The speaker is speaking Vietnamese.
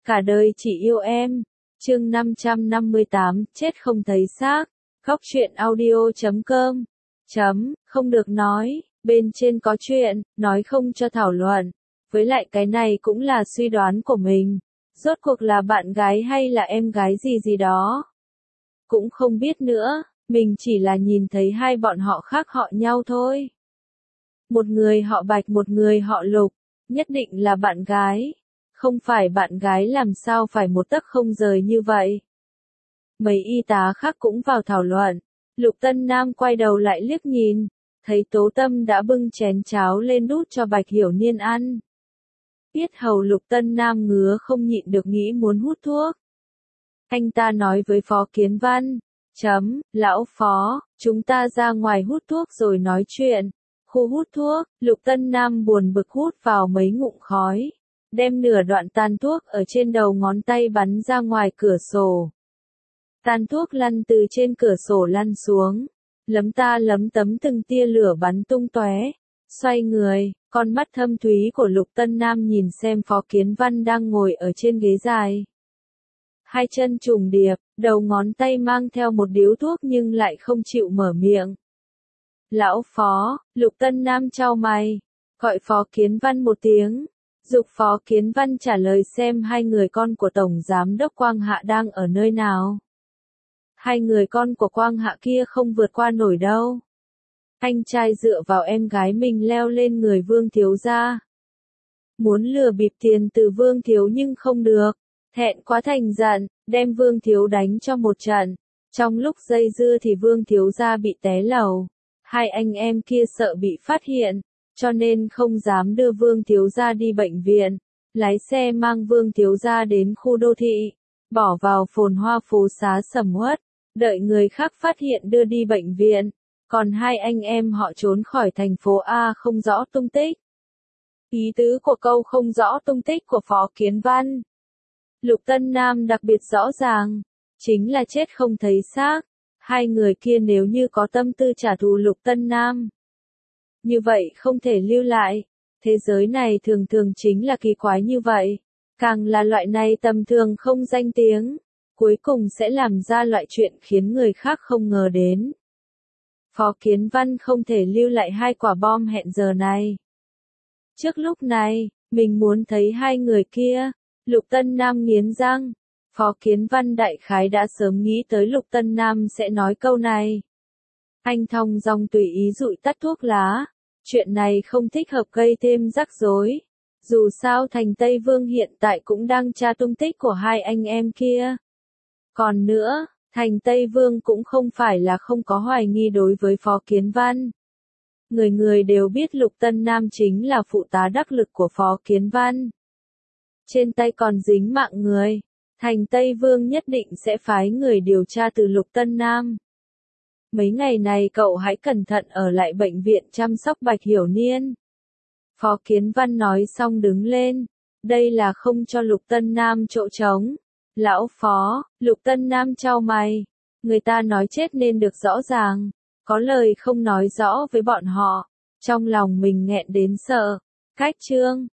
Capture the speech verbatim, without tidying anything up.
Cả đời chỉ yêu em. Chương năm trăm năm mươi tám, chết không thấy xác. Góc truyện audio chấm com. Chấm, không được nói, bên trên có chuyện, nói không cho thảo luận. Với lại cái này cũng là suy đoán của mình. Rốt cuộc là bạn gái hay là em gái gì gì đó. Cũng không biết nữa, mình chỉ là nhìn thấy hai bọn họ khác họ nhau thôi. Một người họ Bạch, một người họ Lục, nhất định là bạn gái. Không phải bạn gái làm sao phải một tấc không rời như vậy. Mấy y tá khác cũng vào thảo luận. Lục Tân Nam quay đầu lại liếc nhìn, thấy Tố Tâm đã bưng chén cháo lên đút cho Bạch Hiểu Niên ăn. Biết hầu Lục Tân Nam ngứa không nhịn được nghĩ muốn hút thuốc. Anh ta nói với Phó Kiến Văn, chấm, lão Phó, chúng ta ra ngoài hút thuốc rồi nói chuyện. Khu hút thuốc, Lục Tân Nam buồn bực hút vào mấy ngụm khói, đem nửa đoạn tàn thuốc ở trên đầu ngón tay bắn ra ngoài cửa sổ. Tàn thuốc lăn từ trên cửa sổ lăn xuống, lấm ta lấm tấm từng tia lửa bắn tung tóe. Xoay người, con mắt thâm thúy của Lục Tân Nam nhìn xem Phó Kiến Văn đang ngồi ở trên ghế dài. Hai chân trùng điệp, đầu ngón tay mang theo một điếu thuốc nhưng lại không chịu mở miệng. Lão Phó, Lục Tân Nam chau mày, gọi Phó Kiến Văn một tiếng, giục Phó Kiến Văn trả lời xem hai người con của Tổng Giám đốc Quang Hạ đang ở nơi nào. Hai người con của Quang Hạ kia không vượt qua nổi đâu. Anh trai dựa vào em gái mình leo lên người Vương Thiếu gia. Muốn lừa bịp tiền từ Vương Thiếu nhưng không được. Thẹn quá thành giận, đem Vương Thiếu đánh cho một trận. Trong lúc dây dưa thì Vương Thiếu gia bị té lầu. Hai anh em kia sợ bị phát hiện, cho nên không dám đưa Vương Thiếu gia đi bệnh viện. Lái xe mang Vương Thiếu gia đến khu đô thị, bỏ vào phồn hoa phố xá sầm uất, đợi người khác phát hiện đưa đi bệnh viện. Còn hai anh em họ trốn khỏi thành phố A không rõ tung tích. Ý tứ của câu không rõ tung tích của Phó Kiến Văn, Lục Tân Nam đặc biệt rõ ràng, chính là chết không thấy xác. Hai người kia nếu như có tâm tư trả thù Lục Tân Nam, như vậy không thể lưu lại. Thế giới này thường thường chính là kỳ quái như vậy. Càng là loại này tầm thường không danh tiếng, cuối cùng sẽ làm ra loại chuyện khiến người khác không ngờ đến. Phó Kiến Văn không thể lưu lại hai quả bom hẹn giờ này. Trước lúc này, mình muốn thấy hai người kia. Lục Tân Nam nghiến răng. Phó Kiến Văn đại khái đã sớm nghĩ tới Lục Tân Nam sẽ nói câu này. Anh thong dong tùy ý dụi tắt thuốc lá. Chuyện này không thích hợp gây thêm rắc rối. Dù sao thành Tây Vương hiện tại cũng đang tra tung tích của hai anh em kia. Còn nữa, thành Tây Vương cũng không phải là không có hoài nghi đối với Phó Kiến Văn. Người người đều biết Lục Tân Nam chính là phụ tá đắc lực của Phó Kiến Văn. Trên tay còn dính mạng người. Thành Tây Vương nhất định sẽ phái người điều tra từ Lục Tân Nam. Mấy ngày này cậu hãy cẩn thận ở lại bệnh viện chăm sóc Bạch Hiểu Niên. Phó Kiến Văn nói xong đứng lên. Đây là không cho Lục Tân Nam chỗ trống. Lão Phó, Lục Tân Nam chau mày. Người ta nói chết nên được rõ ràng. Có lời không nói rõ với bọn họ. Trong lòng mình nghẹn đến sợ. Cách chương.